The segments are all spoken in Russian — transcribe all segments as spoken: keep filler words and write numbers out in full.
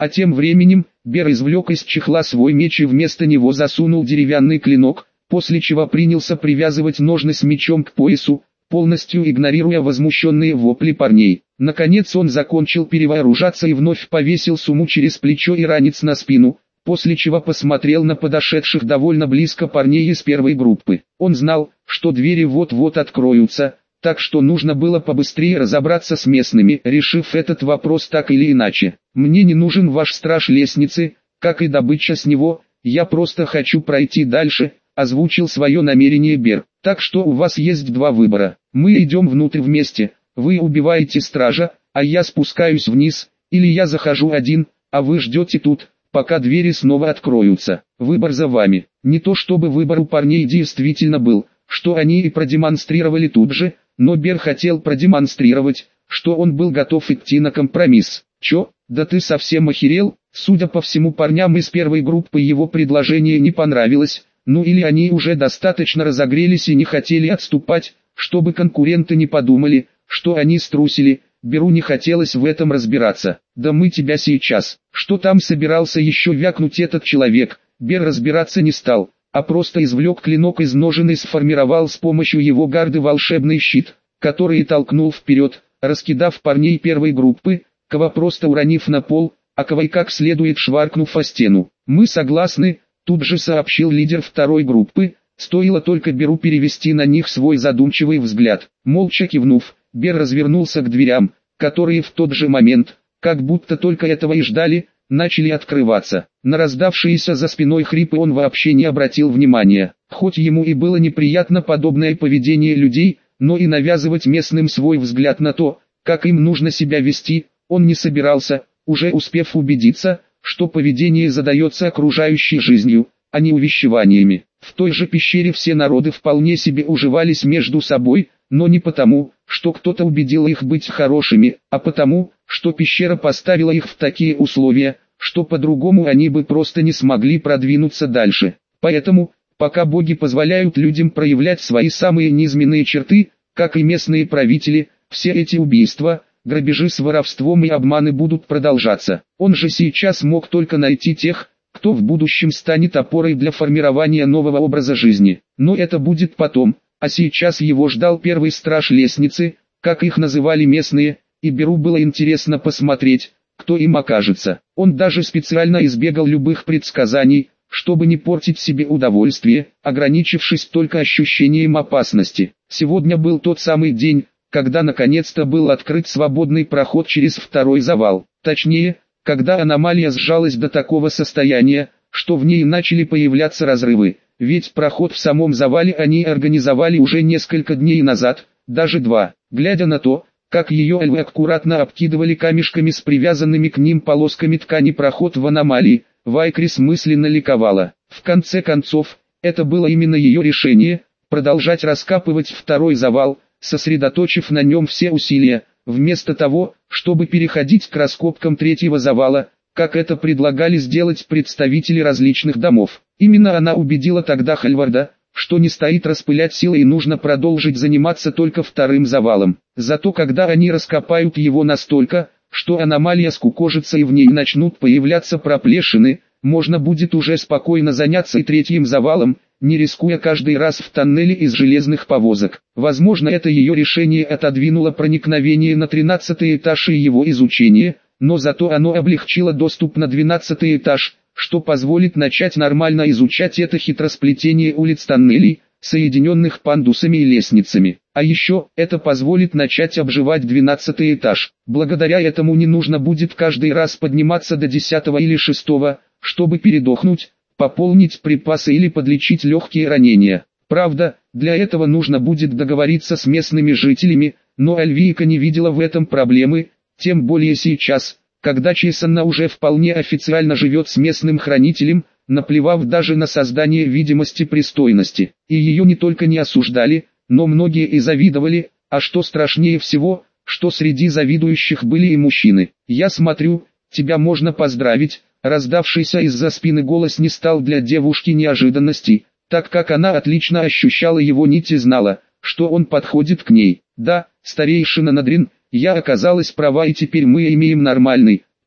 А тем временем, Бер извлек из чехла свой меч и вместо него засунул деревянный клинок, после чего принялся привязывать ножны с мечом к поясу, полностью игнорируя возмущенные вопли парней. Наконец он закончил перевооружаться и вновь повесил сумму через плечо и ранец на спину, после чего посмотрел на подошедших довольно близко парней из первой группы. Он знал, что двери вот-вот откроются, так что нужно было побыстрее разобраться с местными, решив этот вопрос так или иначе. «Мне не нужен ваш страж лестницы, как и добыча с него, я просто хочу пройти дальше», озвучил свое намерение Бер. «Так что у вас есть два выбора. Мы идем внутрь вместе, вы убиваете стража, а я спускаюсь вниз, или я захожу один, а вы ждете тут, пока двери снова откроются. Выбор за вами». Не то чтобы выбор у парней действительно был, что они и продемонстрировали тут же, но Бер хотел продемонстрировать, что он был готов идти на компромисс. «Чё, да ты совсем охерел?» Судя по всему, парням из первой группы его предложение не понравилось, ну или они уже достаточно разогрелись и не хотели отступать, чтобы конкуренты не подумали, что они струсили. Беру не хотелось в этом разбираться. «Да мы тебя сейчас». Что там собирался еще вякнуть этот человек, Бер разбираться не стал, а просто извлек клинок из ножен и сформировал с помощью его гарды волшебный щит, который и толкнул вперед, раскидав парней первой группы, кого просто уронив на пол, а кого и как следует шваркнув о стену. «Мы согласны», тут же сообщил лидер второй группы, стоило только Беру перевести на них свой задумчивый взгляд. Молча кивнув, Бер развернулся к дверям, которые в тот же момент, как будто только этого и ждали, начали открываться. На раздавшиеся за спиной хрипы он вообще не обратил внимания. Хоть ему и было неприятно подобное поведение людей, но и навязывать местным свой взгляд на то, как им нужно себя вести, он не собирался, уже успев убедиться, что поведение задается окружающей жизнью, а не увещеваниями. В той же пещере все народы вполне себе уживались между собой, но не потому, что кто-то убедил их быть хорошими, а потому, что пещера поставила их в такие условия, что по-другому они бы просто не смогли продвинуться дальше. Поэтому, пока боги позволяют людям проявлять свои самые низменные черты, как и местные правители, все эти убийства, грабежи с воровством и обманы будут продолжаться. Он же сейчас мог только найти тех, кто в будущем станет опорой для формирования нового образа жизни. Но это будет потом, а сейчас его ждал первый страж лестницы, как их называли местные, и Беру было интересно посмотреть, кто им окажется. Он даже специально избегал любых предсказаний, чтобы не портить себе удовольствие, ограничившись только ощущением опасности. Сегодня был тот самый день, когда наконец-то был открыт свободный проход через второй завал. Точнее, когда аномалия сжалась до такого состояния, что в ней начали появляться разрывы. Ведь проход в самом завале они организовали уже несколько дней назад, даже два. Глядя на то, как ее эльвы аккуратно обкидывали камешками с привязанными к ним полосками ткани проход в аномалии, Вайкрис мысленно ликовала. В конце концов, это было именно ее решение, продолжать раскапывать второй завал, сосредоточив на нем все усилия, вместо того, чтобы переходить к раскопкам третьего завала, как это предлагали сделать представители различных домов. Именно она убедила тогда Хальварда, что не стоит распылять силы и нужно продолжить заниматься только вторым завалом. Зато когда они раскопают его настолько, что аномалия скукожится и в ней начнут появляться проплешины, можно будет уже спокойно заняться и третьим завалом, не рискуя каждый раз в тоннеле из железных повозок. Возможно, это ее решение отодвинуло проникновение на тринадцатый этаж и его изучение, но зато оно облегчило доступ на двенадцатый этаж, что позволит начать нормально изучать это хитросплетение улиц тоннелей, соединенных пандусами и лестницами. А еще, это позволит начать обживать двенадцатый этаж. Благодаря этому не нужно будет каждый раз подниматься до десятого или шестого, чтобы передохнуть, пополнить припасы или подлечить легкие ранения. Правда, для этого нужно будет договориться с местными жителями, но Альвийка не видела в этом проблемы, тем более сейчас, когда Чесанна уже вполне официально живет с местным хранителем, наплевав даже на создание видимости пристойности. И ее не только не осуждали, но многие и завидовали, а что страшнее всего, что среди завидующих были и мужчины. «Я смотрю, тебя можно поздравить», раздавшийся из-за спины голос не стал для девушки неожиданностью, так как она отлично ощущала его нить и знала, что он подходит к ней. «Да, старейшина Надрин, я оказалась права и теперь мы имеем нормальный,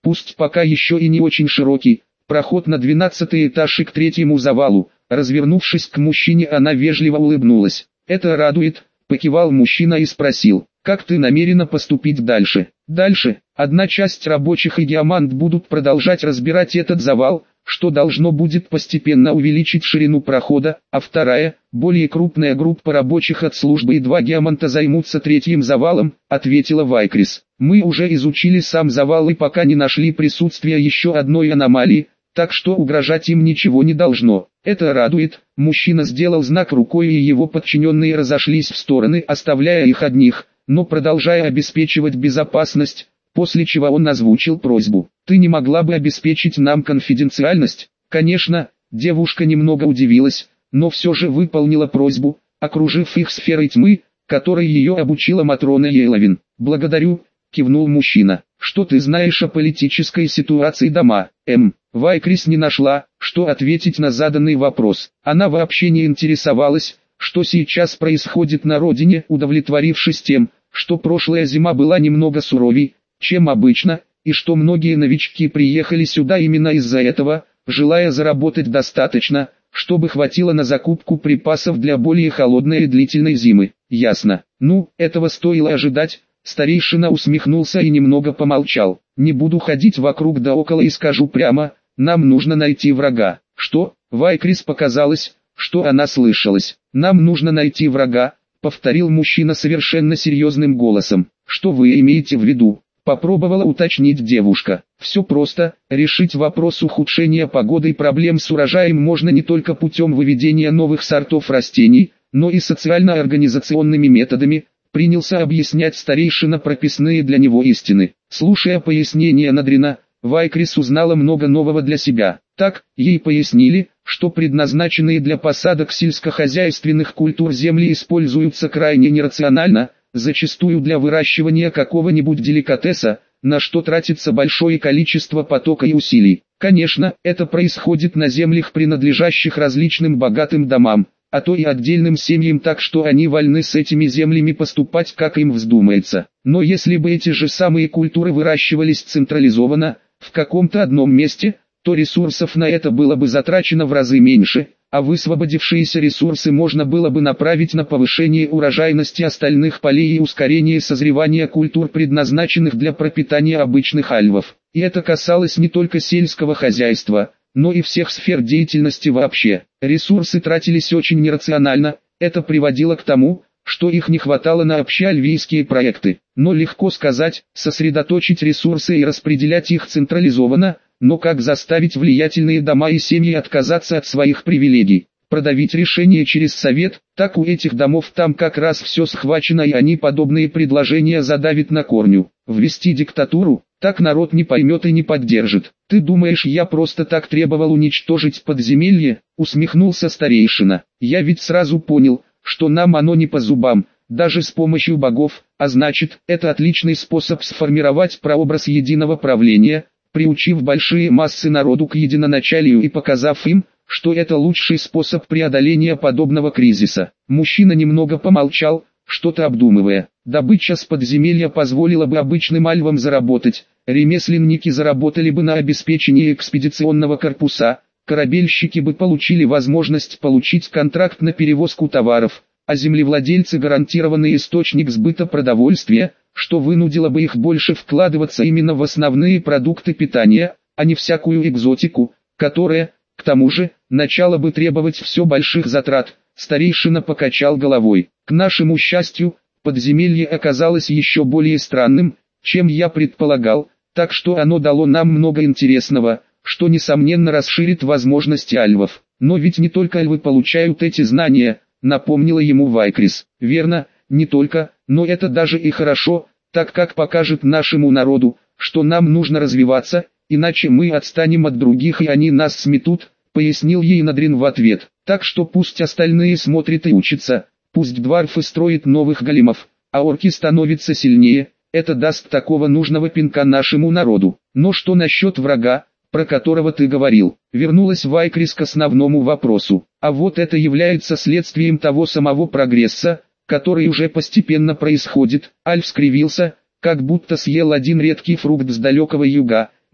пусть пока еще и не очень широкий, проход на двенадцатый этаж и к третьему завалу. Развернувшись к мужчине, она вежливо улыбнулась. «Это радует», — покивал мужчина и спросил, «как ты намерена поступить дальше?» «Дальше, одна часть рабочих и геомант будут продолжать разбирать этот завал, что должно будет постепенно увеличить ширину прохода, а вторая, более крупная группа рабочих от службы и два геоманта займутся третьим завалом», — ответила Вайкрис. «Мы уже изучили сам завал и пока не нашли присутствия еще одной аномалии, так что угрожать им ничего не должно. Это радует». Мужчина сделал знак рукой, и его подчиненные разошлись в стороны, оставляя их одних, но продолжая обеспечивать безопасность, после чего он озвучил просьбу. «Ты не могла бы обеспечить нам конфиденциальность?» «Конечно», девушка немного удивилась, но все же выполнила просьбу, окружив их сферой тьмы, которой ее обучила Матрона Ейловин. «Благодарю», кивнул мужчина. «Что ты знаешь о политической ситуации дома?» М. Вайкрис не нашла, что ответить на заданный вопрос. Она вообще не интересовалась, что сейчас происходит на родине, удовлетворившись тем, что прошлая зима была немного суровей, чем обычно, и что многие новички приехали сюда именно из-за этого, желая заработать достаточно, чтобы хватило на закупку припасов для более холодной и длительной зимы. Ясно. Ну, этого стоило ожидать. Старейшина усмехнулся и немного помолчал. «Не буду ходить вокруг да около и скажу прямо, нам нужно найти врага». «Что?» Вайкрис показалось, что она слышалась. «Нам нужно найти врага», повторил мужчина совершенно серьезным голосом. «Что вы имеете в виду?» Попробовала уточнить девушка. «Все просто, решить вопрос ухудшения погоды и проблем с урожаем можно не только путем выведения новых сортов растений, но и социально-организационными методами», принялся объяснять старейшина прописные для него истины. Слушая пояснения Надрина, Вайкрис узнала много нового для себя. Так, ей пояснили, что предназначенные для посадок сельскохозяйственных культур земли используются крайне нерационально, зачастую для выращивания какого-нибудь деликатеса, на что тратится большое количество потока и усилий. Конечно, это происходит на землях, принадлежащих различным богатым домам, а то и отдельным семьям, так что они вольны с этими землями поступать как им вздумается. Но если бы эти же самые культуры выращивались централизованно, в каком-то одном месте, то ресурсов на это было бы затрачено в разы меньше, а высвободившиеся ресурсы можно было бы направить на повышение урожайности остальных полей и ускорение созревания культур, предназначенных для пропитания обычных альвов. И это касалось не только сельского хозяйства, но и всех сфер деятельности вообще. Ресурсы тратились очень нерационально, это приводило к тому, что их не хватало на общеальвийские проекты. Но легко сказать, сосредоточить ресурсы и распределять их централизованно, но как заставить влиятельные дома и семьи отказаться от своих привилегий? Продавить решение через совет, так у этих домов там как раз все схвачено, и они подобные предложения задавят на корню. Ввести диктатуру, так народ не поймет и не поддержит. «Ты думаешь, я просто так требовал уничтожить подземелье?» — усмехнулся старейшина. «Я ведь сразу понял, что нам оно не по зубам, даже с помощью богов, а значит, это отличный способ сформировать прообраз единого правления, приучив большие массы народу к единоначалию и показав им, что это лучший способ преодоления подобного кризиса». Мужчина немного помолчал, что-то обдумывая. Добыча с подземелья позволила бы обычным альвам заработать, ремесленники заработали бы на обеспечении экспедиционного корпуса, корабельщики бы получили возможность получить контракт на перевозку товаров, а землевладельцы гарантированный источник сбыта продовольствия, что вынудило бы их больше вкладываться именно в основные продукты питания, а не всякую экзотику, которая, к тому же, начала бы требовать все больших затрат. Старейшина покачал головой. «К нашему счастью, подземелье оказалось еще более странным, чем я предполагал, так что оно дало нам много интересного, что несомненно расширит возможности альвов. Но ведь не только альвы получают эти знания», напомнила ему Вайкрис. «Верно, не только, но это даже и хорошо, так как покажет нашему народу, что нам нужно развиваться, иначе мы отстанем от других и они нас сметут», пояснил ей Надрин в ответ. «Так что пусть остальные смотрят и учатся, пусть дварфы строят новых големов, а орки становятся сильнее, это даст такого нужного пинка нашему народу. Но что насчет врага, про которого ты говорил?» Вернулась Вайкрис к основному вопросу. «А вот это является следствием того самого прогресса, который уже постепенно происходит». Альф скривился, как будто съел один редкий фрукт с далекого юга.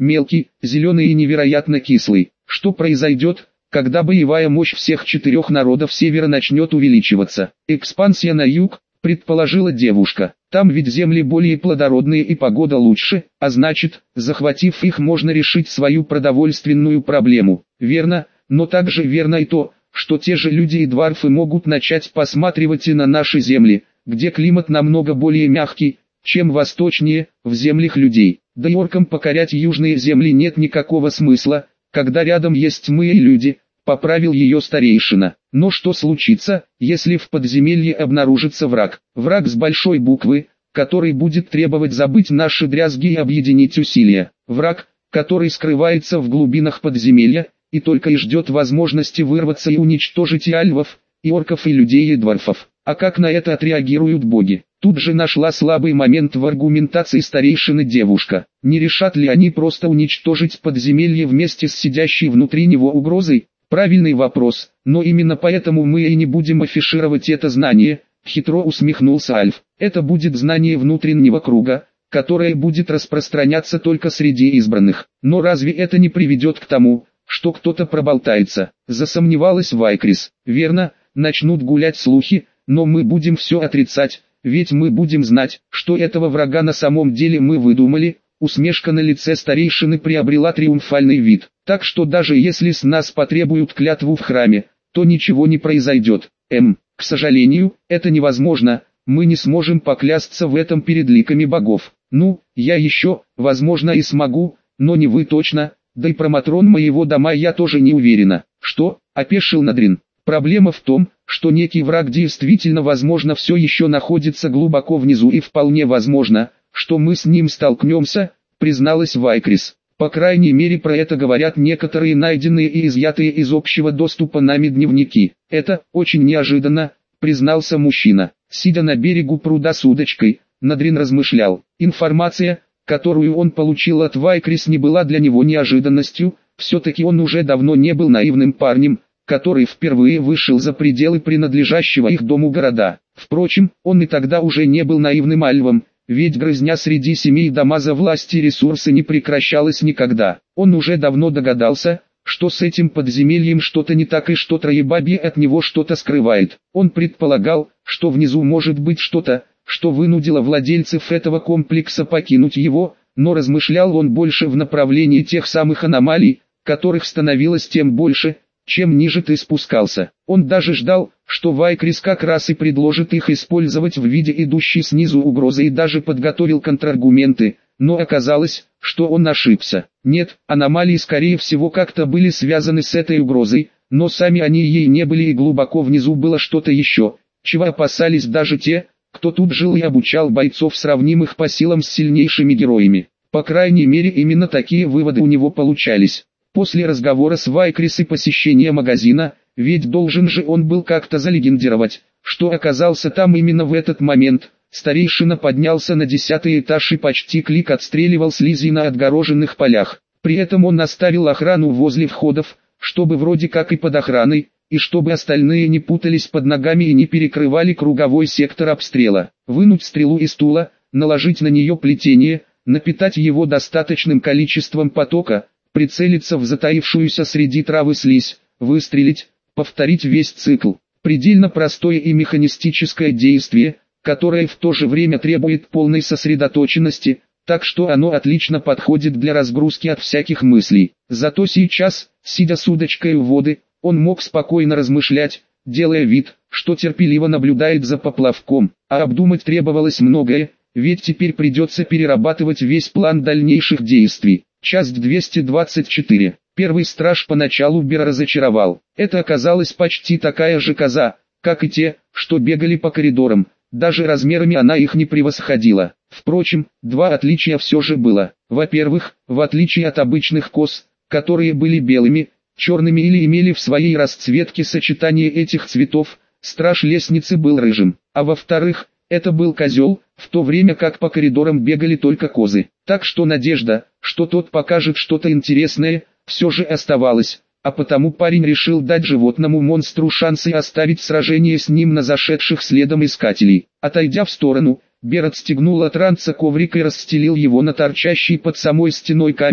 мелкий, зеленый и невероятно кислый. Что произойдет, когда боевая мощь всех четырех народов Севера начнет увеличиваться? Экспансия на юг, предположила девушка. Там ведь земли более плодородные и погода лучше, а значит, захватив их, можно решить свою продовольственную проблему. Верно, но также верно и то, что те же люди и дварфы могут начать посматривать и на наши земли, где климат намного более мягкий, чем восточнее, в землях людей. Да и оркам покорять южные земли нет никакого смысла, когда рядом есть мы и люди, поправил ее старейшина. Но что случится, если в подземелье обнаружится враг? Враг с большой буквы, который будет требовать забыть наши дрязги и объединить усилия. Враг, который скрывается в глубинах подземелья, и только и ждет возможности вырваться и уничтожить и альвов, и орков, и людей, и дварфов. А как на это отреагируют боги? Тут же нашла слабый момент в аргументации старейшины девушка. Не решат ли они просто уничтожить подземелье вместе с сидящей внутри него угрозой? Правильный вопрос, но именно поэтому мы и не будем афишировать это знание, хитро усмехнулся Альф. Это будет знание внутреннего круга, которое будет распространяться только среди избранных. Но разве это не приведет к тому, что кто-то проболтается? Засомневалась Вайкрис. Верно, начнут гулять слухи, но мы будем все отрицать, ведь мы будем знать, что этого врага на самом деле мы выдумали. Усмешка на лице старейшины приобрела триумфальный вид. Так что даже если с нас потребуют клятву в храме, то ничего не произойдет. Эм, к сожалению, это невозможно, мы не сможем поклясться в этом перед ликами богов. Ну, я еще, возможно, и смогу, но не вы точно, да и про матрон моего дома я тоже не уверена. Что? Опешил Надрин. Проблема в том, что некий враг действительно, возможно, все еще находится глубоко внизу, и вполне возможно, что мы с ним столкнемся, призналась Вайкрис. По крайней мере, про это говорят некоторые найденные и изъятые из общего доступа нами дневники. Это очень неожиданно, признался мужчина. Сидя на берегу пруда с удочкой, Надрин размышлял. Информация, которую он получил от Вайкрис, не была для него неожиданностью, все-таки он уже давно не был наивным парнем, который впервые вышел за пределы принадлежащего их дому города. Впрочем, он и тогда уже не был наивным альвом, ведь грызня среди семей дома за власть и ресурсы не прекращалась никогда. Он уже давно догадался, что с этим подземельем что-то не так и что Троебабье от него что-то скрывает. Он предполагал, что внизу может быть что-то, что вынудило владельцев этого комплекса покинуть его, но размышлял он больше в направлении тех самых аномалий, которых становилось тем больше, чем ниже ты спускался. Он даже ждал, что Вайкрис как раз и предложит их использовать в виде идущей снизу угрозы, и даже подготовил контраргументы, но оказалось, что он ошибся. Нет, аномалии скорее всего как-то были связаны с этой угрозой, но сами они ей не были, и глубоко внизу было что-то еще, чего опасались даже те, кто тут жил и обучал бойцов, сравнимых по силам с сильнейшими героями. По крайней мере, именно такие выводы у него получались. После разговора с Вайкрис и посещения магазина, ведь должен же он был как-то залегендировать, что оказался там именно в этот момент, старейшина поднялся на десятый этаж и почти клик отстреливал слизи на отгороженных полях. При этом он наставил охрану возле входов, чтобы вроде как и под охраной, и чтобы остальные не путались под ногами и не перекрывали круговой сектор обстрела. Вынуть стрелу из стула, наложить на нее плетение, напитать его достаточным количеством потока, прицелиться в затаившуюся среди травы слизь, выстрелить, повторить весь цикл. Предельно простое и механистическое действие, которое в то же время требует полной сосредоточенности, так что оно отлично подходит для разгрузки от всяких мыслей. Зато сейчас, сидя с удочкой у воды, он мог спокойно размышлять, делая вид, что терпеливо наблюдает за поплавком, а обдумать требовалось многое, ведь теперь придется перерабатывать весь план дальнейших действий. Часть двести двадцать четыре. Первый страж поначалу Бера разочаровал. Это оказалась почти такая же коза, как и те, что бегали по коридорам. Даже размерами она их не превосходила. Впрочем, два отличия все же было. Во-первых, в отличие от обычных коз, которые были белыми, черными или имели в своей расцветке сочетание этих цветов, страж лестницы был рыжим. А во-вторых, это был козел, в то время как по коридорам бегали только козы. Так что надежда, что тот покажет что-то интересное, все же оставалась, а потому парень решил дать животному монстру шанс и оставить сражение с ним на зашедших следом искателей. Отойдя в сторону, Бер отстегнул от ранца коврик и расстелил его на торчащий под самой стеной камень,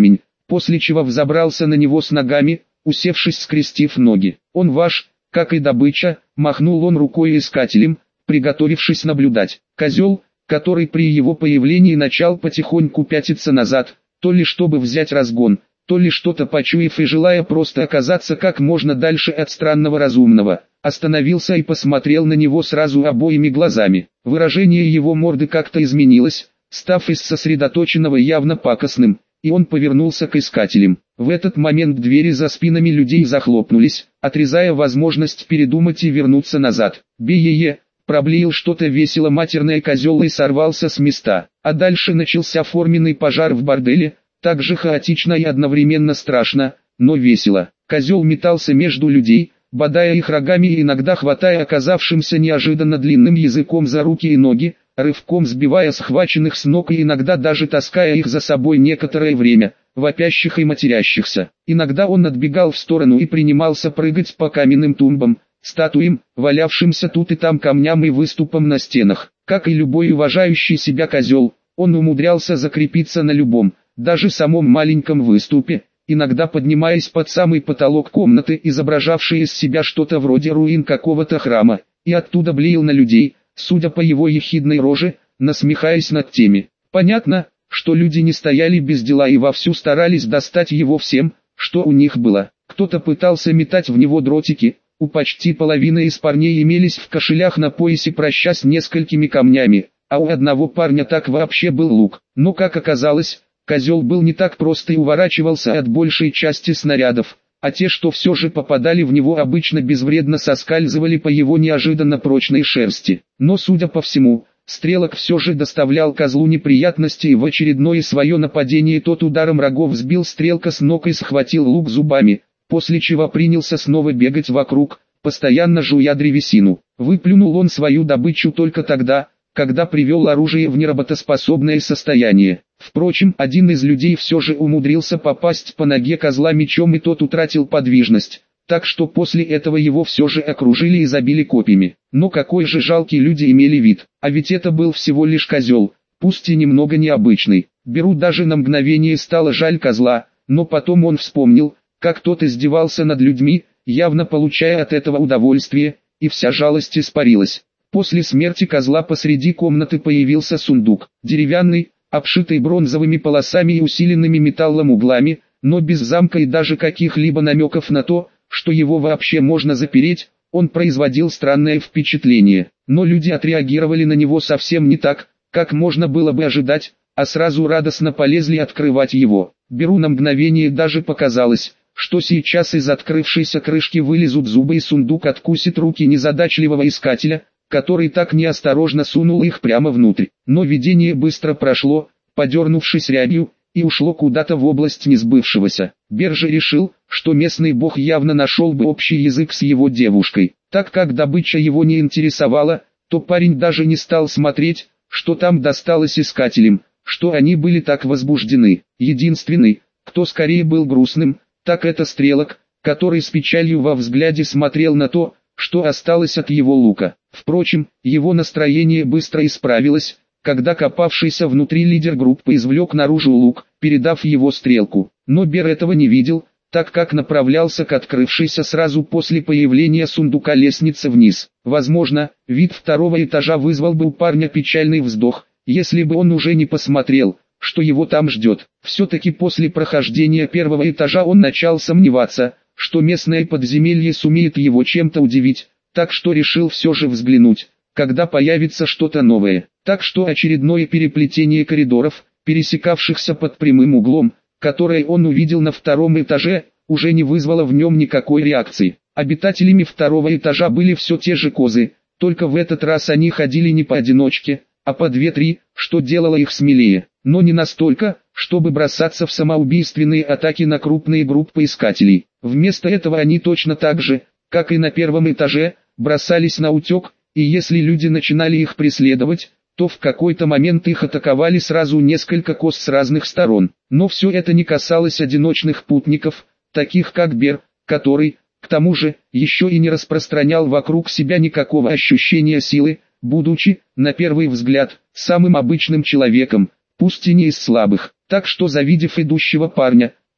после чего взобрался на него с ногами, усевшись скрестив ноги. «Он ваш, как и добыча», — махнул он рукой искателем, приготовившись наблюдать. Козел, который при его появлении начал потихоньку пятиться назад, то ли чтобы взять разгон, то ли что-то почуяв и желая просто оказаться как можно дальше от странного разумного, остановился и посмотрел на него сразу обоими глазами. Выражение его морды как-то изменилось, став из сосредоточенного явно пакостным, и он повернулся к искателям. В этот момент двери за спинами людей захлопнулись, отрезая возможность передумать и вернуться назад. «Бе-е-е!» Проблеял что-то весело матерное козел и сорвался с места. А дальше начался форменный пожар в борделе, так же хаотично и одновременно страшно, но весело. Козел метался между людей, бодая их рогами и иногда хватая оказавшимся неожиданно длинным языком за руки и ноги, рывком сбивая схваченных с ног и иногда даже таская их за собой некоторое время, вопящих и матерящихся. Иногда он отбегал в сторону и принимался прыгать по каменным тумбам, статуям, валявшимся тут и там камням и выступам на стенах. Как и любой уважающий себя козел, он умудрялся закрепиться на любом, даже самом маленьком выступе, иногда поднимаясь под самый потолок комнаты, изображавшей из себя что-то вроде руин какого-то храма, и оттуда блеял на людей, судя по его ехидной роже, насмехаясь над теми. Понятно, что люди не стояли без дела и вовсю старались достать его всем, что у них было. Кто-то пытался метать в него дротики, у почти половины из парней имелись в кошелях на поясе проща с несколькими камнями, а у одного парня так вообще был лук. Но как оказалось, козел был не так прост и уворачивался от большей части снарядов, а те, что все же попадали в него, обычно безвредно соскальзывали по его неожиданно прочной шерсти. Но судя по всему, стрелок все же доставлял козлу неприятности, и в очередное свое нападение тот ударом рогов сбил стрелка с ног и схватил лук зубами, после чего принялся снова бегать вокруг, постоянно жуя древесину. Выплюнул он свою добычу только тогда, когда привел оружие в неработоспособное состояние. Впрочем, один из людей все же умудрился попасть по ноге козла мечом, и тот утратил подвижность, так что после этого его все же окружили и забили копьями. Но какой же жалкий люди имели вид, а ведь это был всего лишь козел, пусть и немного необычный. Беру даже на мгновение стало жаль козла, но потом он вспомнил, как тот издевался над людьми, явно получая от этого удовольствие, и вся жалость испарилась. После смерти козла посреди комнаты появился сундук, деревянный, обшитый бронзовыми полосами и усиленными металлом углами, но без замка и даже каких-либо намеков на то, что его вообще можно запереть. Он производил странное впечатление, но люди отреагировали на него совсем не так, как можно было бы ожидать, а сразу радостно полезли открывать его. Беру на мгновение даже показалось, что сейчас из открывшейся крышки вылезут зубы и сундук откусит руки незадачливого искателя, который так неосторожно сунул их прямо внутрь. Но видение быстро прошло, подернувшись рябью, и ушло куда-то в область несбывшегося. Бер же решил, что местный бог явно нашел бы общий язык с его девушкой. Так как добыча его не интересовала, то парень даже не стал смотреть, что там досталось искателям, что они были так возбуждены. Единственный, кто скорее был грустным, так это стрелок, который с печалью во взгляде смотрел на то, что осталось от его лука. Впрочем, его настроение быстро исправилось, когда копавшийся внутри лидер группы извлек наружу лук, передав его стрелку. Но Бер этого не видел, так как направлялся к открывшейся сразу после появления сундука лестнице вниз. Возможно, вид второго этажа вызвал бы у парня печальный вздох, если бы он уже не посмотрел, что его там ждет. Все-таки после прохождения первого этажа он начал сомневаться, что местное подземелье сумеет его чем-то удивить, так что решил все же взглянуть, когда появится что-то новое. Так что очередное переплетение коридоров, пересекавшихся под прямым углом, которое он увидел на втором этаже, уже не вызвало в нем никакой реакции. Обитателями второго этажа были все те же козы, только в этот раз они ходили не поодиночке, а по две-три, что делало их смелее, но не настолько, чтобы бросаться в самоубийственные атаки на крупные группы искателей. Вместо этого они точно так же, как и на первом этаже, бросались на утек, и если люди начинали их преследовать, то в какой-то момент их атаковали сразу несколько коз с разных сторон. Но все это не касалось одиночных путников, таких как Бер, который, к тому же, еще и не распространял вокруг себя никакого ощущения силы, будучи, на первый взгляд, самым обычным человеком, пусть и не из слабых. Так что, завидев идущего парня,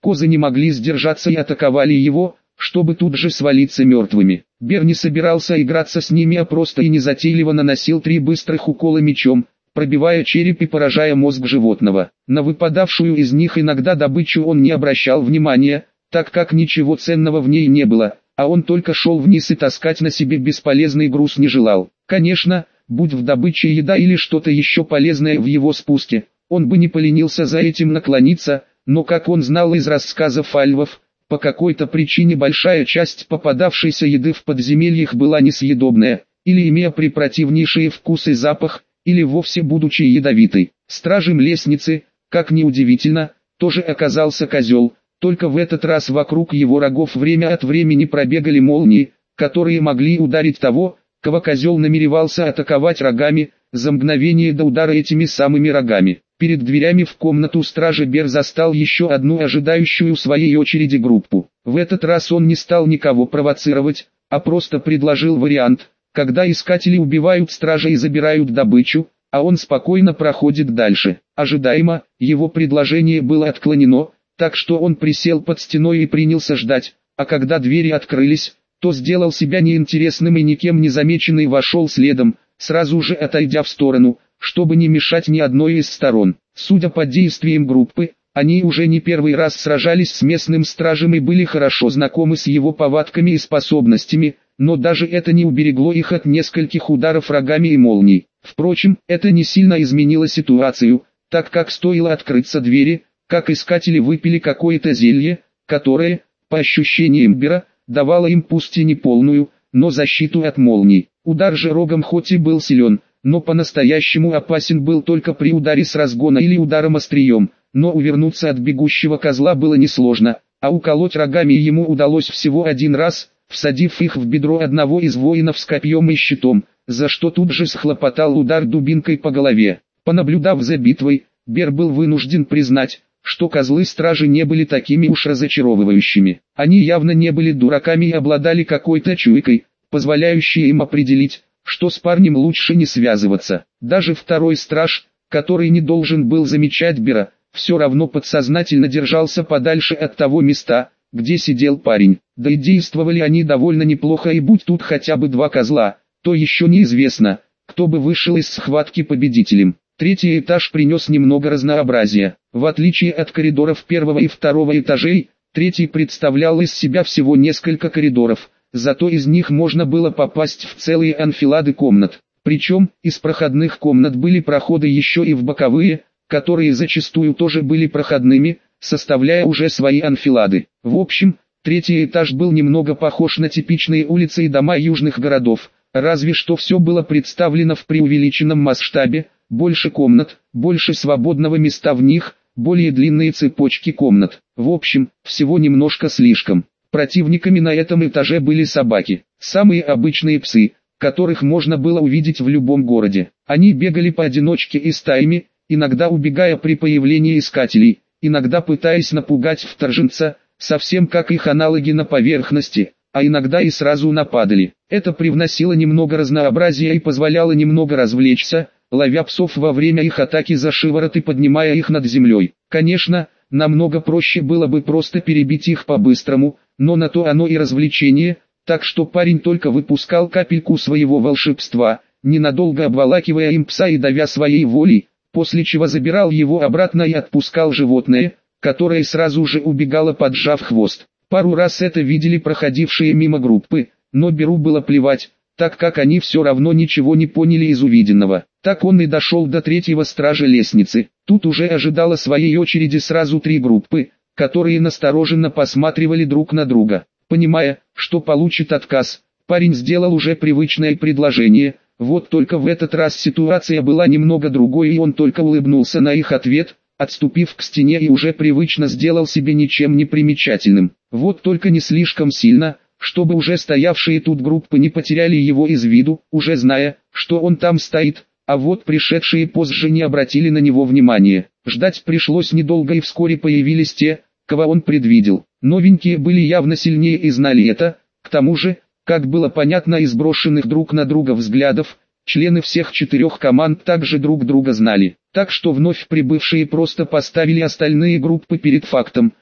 Козы не могли сдержаться и атаковали его, чтобы тут же свалиться мертвыми. Бер не собирался играться с ними, а просто и незатейливо наносил три быстрых укола мечом, пробивая череп и поражая мозг животного. На выпадавшую из них иногда добычу он не обращал внимания, так как ничего ценного в ней не было, а он только шел вниз и таскать на себе бесполезный груз не желал. Конечно, будь в добыче еда или что-то еще полезное в его спуске, он бы не поленился за этим наклониться, но как он знал из рассказов альвов, по какой-то причине большая часть попадавшейся еды в подземельях была несъедобная, или имея препротивнейший вкус и запах, или вовсе будучи ядовитой. Стражем лестницы, как ни удивительно, тоже оказался козел, только в этот раз вокруг его рогов время от времени пробегали молнии, которые могли ударить того, кого козел намеревался атаковать рогами, за мгновение до удара этими самыми рогами. Перед дверями в комнату стражи Бер застал еще одну ожидающую своей очереди группу. В этот раз он не стал никого провоцировать, а просто предложил вариант, когда искатели убивают стража и забирают добычу, а он спокойно проходит дальше. Ожидаемо, его предложение было отклонено, так что он присел под стеной и принялся ждать, а когда двери открылись, то сделал себя неинтересным и никем не замеченный вошел следом, сразу же отойдя в сторону, чтобы не мешать ни одной из сторон. Судя по действиям группы, они уже не первый раз сражались с местным стражем и были хорошо знакомы с его повадками и способностями, но даже это не уберегло их от нескольких ударов рогами и молний. Впрочем, это не сильно изменило ситуацию, так как стоило открыться двери, как искатели выпили какое-то зелье, которое, по ощущениям Бера, давало им пусть и не полную, но защиту от молний. Удар же рогом хоть и был силен, но по-настоящему опасен был только при ударе с разгона или ударом острием, но увернуться от бегущего козла было несложно, а уколоть рогами ему удалось всего один раз, всадив их в бедро одного из воинов с копьем и щитом, за что тут же схлопотал удар дубинкой по голове. Понаблюдав за битвой, Бер был вынужден признать, что козлы-стражи не были такими уж разочаровывающими. Они явно не были дураками и обладали какой-то чуйкой, позволяющей им определить, что с парнем лучше не связываться. Даже второй страж, который не должен был замечать Бера, все равно подсознательно держался подальше от того места, где сидел парень. Да и действовали они довольно неплохо, и будь тут хотя бы два козла, то еще неизвестно, кто бы вышел из схватки победителем. Третий этаж принес немного разнообразия. В отличие от коридоров первого и второго этажей, третий представлял из себя всего несколько коридоров, зато из них можно было попасть в целые анфилады комнат. Причем, из проходных комнат были проходы еще и в боковые, которые зачастую тоже были проходными, составляя уже свои анфилады. В общем, третий этаж был немного похож на типичные улицы и дома южных городов, разве что все было представлено в преувеличенном масштабе, больше комнат, больше свободного места в них, более длинные цепочки комнат. В общем, всего немножко слишком. Противниками на этом этаже были собаки, самые обычные псы, которых можно было увидеть в любом городе. Они бегали поодиночке и стаями, иногда убегая при появлении искателей, иногда пытаясь напугать вторженца, совсем как их аналоги на поверхности, а иногда и сразу нападали. Это привносило немного разнообразия и позволяло немного развлечься, ловя псов во время их атаки за шиворот и поднимая их над землей. Конечно, намного проще было бы просто перебить их по-быстрому, но на то оно и развлечение, так что парень только выпускал капельку своего волшебства, ненадолго обволакивая им пса и давя своей волей, после чего забирал его обратно и отпускал животное, которое сразу же убегало, поджав хвост. Пару раз это видели проходившие мимо группы, но Беру было плевать, так как они все равно ничего не поняли из увиденного. Так он и дошел до третьего стража лестницы. Тут уже ожидало своей очереди сразу три группы, которые настороженно посматривали друг на друга. Понимая, что получит отказ, парень сделал уже привычное предложение, вот только в этот раз ситуация была немного другой, и он только улыбнулся на их ответ, отступив к стене, и уже привычно сделал себе ничем не примечательным. Вот только не слишком сильно, чтобы уже стоявшие тут группы не потеряли его из виду, уже зная, что он там стоит, а вот пришедшие позже не обратили на него внимания. Ждать пришлось недолго, и вскоре появились те, кого он предвидел. Новенькие были явно сильнее и знали это, к тому же, как было понятно из брошенных друг на друга взглядов, члены всех четырех команд также друг друга знали. Так что вновь прибывшие просто поставили остальные группы перед фактом,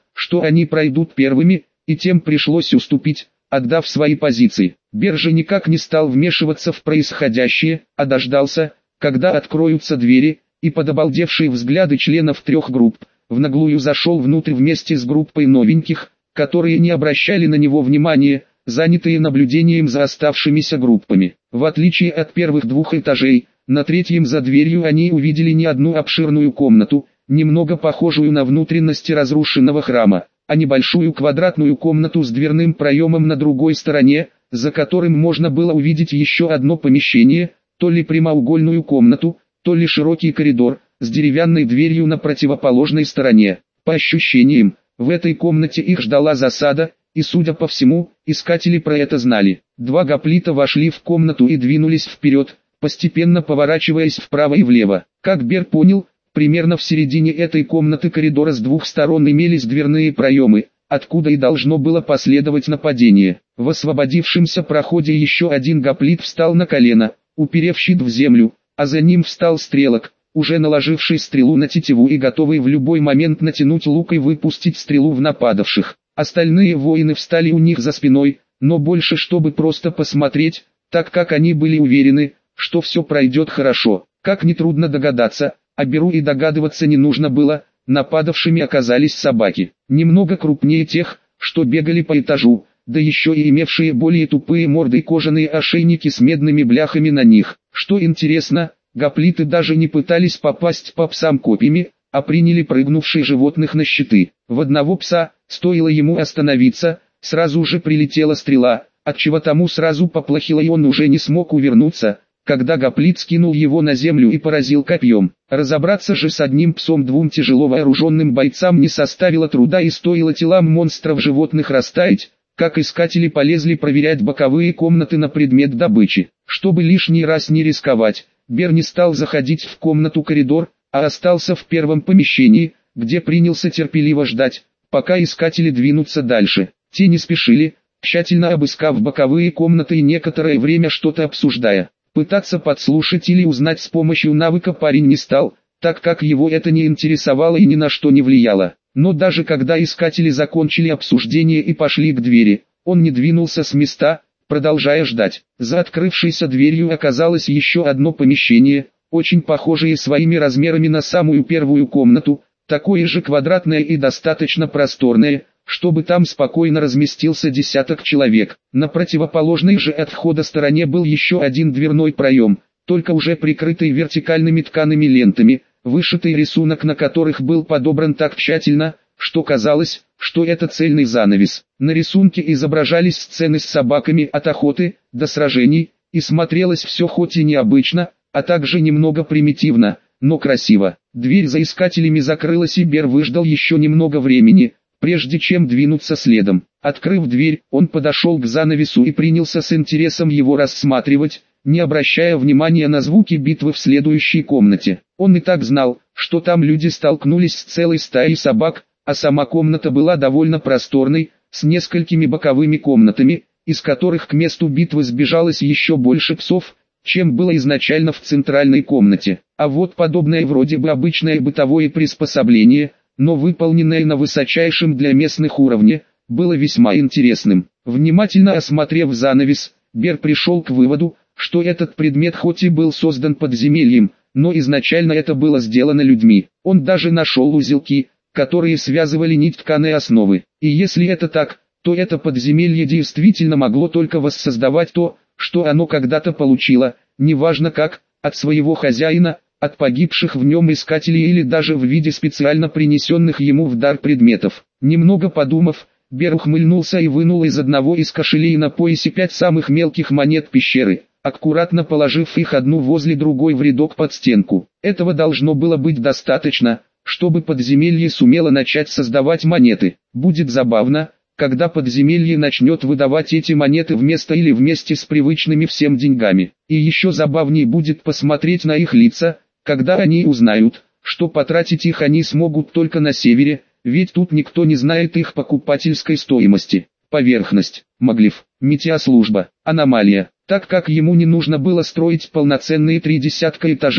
что они пройдут первыми, и тем пришлось уступить, отдав свои позиции. Бер же никак не стал вмешиваться в происходящее, а дождался, когда откроются двери, и под обалдевшие взгляды членов трех групп, в наглую зашел внутрь вместе с группой новеньких, которые не обращали на него внимания, занятые наблюдением за оставшимися группами. В отличие от первых двух этажей, на третьем за дверью они увидели не одну обширную комнату, немного похожую на внутренности разрушенного храма, а небольшую квадратную комнату с дверным проемом на другой стороне, за которым можно было увидеть еще одно помещение, то ли прямоугольную комнату, то ли широкий коридор, с деревянной дверью на противоположной стороне. По ощущениям, в этой комнате их ждала засада, и судя по всему, искатели про это знали. Два гоплита вошли в комнату и двинулись вперед, постепенно поворачиваясь вправо и влево. Как Бер понял, примерно в середине этой комнаты коридора с двух сторон имелись дверные проемы, откуда и должно было последовать нападение. В освободившемся проходе еще один гоплит встал на колено, уперев щит в землю, а за ним встал стрелок, уже наложивший стрелу на тетиву и готовый в любой момент натянуть лук и выпустить стрелу в нападавших. Остальные воины встали у них за спиной, но больше чтобы просто посмотреть, так как они были уверены, что все пройдет хорошо. Как нетрудно догадаться, а Беру и догадываться не нужно было, нападавшими оказались собаки, немного крупнее тех, что бегали по этажу, да еще и имевшие более тупые морды и кожаные ошейники с медными бляхами на них. Что интересно, гоплиты даже не пытались попасть по псам копьями, а приняли прыгнувшие животных на щиты. В одного пса, стоило ему остановиться, сразу же прилетела стрела, отчего тому сразу поплохело и он уже не смог увернуться, когда гоплит скинул его на землю и поразил копьем. Разобраться же с одним псом двум тяжело вооруженным бойцам не составило труда и стоило телам монстров животных растаять, как искатели полезли проверять боковые комнаты на предмет добычи. Чтобы лишний раз не рисковать, Бер не стал заходить в комнату-коридор, а остался в первом помещении, где принялся терпеливо ждать, пока искатели двинутся дальше. Те не спешили, тщательно обыскав боковые комнаты и некоторое время что-то обсуждая. Пытаться подслушать или узнать с помощью навыка парень не стал, так как его это не интересовало и ни на что не влияло. Но даже когда искатели закончили обсуждение и пошли к двери, он не двинулся с места, продолжая ждать. За открывшейся дверью оказалось еще одно помещение, очень похожее своими размерами на самую первую комнату, такое же квадратное и достаточно просторное, чтобы там спокойно разместился десяток человек. На противоположной же от входа стороне был еще один дверной проем, только уже прикрытый вертикальными ткаными лентами, вышитый рисунок на которых был подобран так тщательно, что казалось, что это цельный занавес. На рисунке изображались сцены с собаками от охоты до сражений, и смотрелось все хоть и необычно, а также немного примитивно, но красиво. Дверь за искателями закрылась и Бер выждал еще немного времени, прежде чем двинуться следом. Открыв дверь, он подошел к занавесу и принялся с интересом его рассматривать, не обращая внимания на звуки битвы в следующей комнате. Он и так знал, что там люди столкнулись с целой стаей собак, а сама комната была довольно просторной, с несколькими боковыми комнатами, из которых к месту битвы сбежалось еще больше псов, чем было изначально в центральной комнате. А вот подобное вроде бы обычное бытовое приспособление, но выполненное на высочайшем для местных уровне, было весьма интересным. Внимательно осмотрев занавес, Бер пришел к выводу, что этот предмет хоть и был создан подземельем, но изначально это было сделано людьми. Он даже нашел узелки, которые связывали нить тканой основы. И если это так, то это подземелье действительно могло только воссоздавать то, что оно когда-то получило, неважно как, от своего хозяина, от погибших в нем искателей или даже в виде специально принесенных ему в дар предметов. Немного подумав, Бер ухмыльнулся и вынул из одного из кошелей на поясе пять самых мелких монет пещеры, аккуратно положив их одну возле другой в рядок под стенку. Этого должно было быть достаточно, чтобы подземелье сумело начать создавать монеты. Будет забавно, когда подземелье начнет выдавать эти монеты вместо или вместе с привычными всем деньгами. И еще забавнее будет посмотреть на их лица, когда они узнают, что потратить их они смогут только на севере, ведь тут никто не знает их покупательской стоимости. Поверхность, моглиф, метеослужба, аномалия. Так как ему не нужно было строить полноценные три десятка этажей,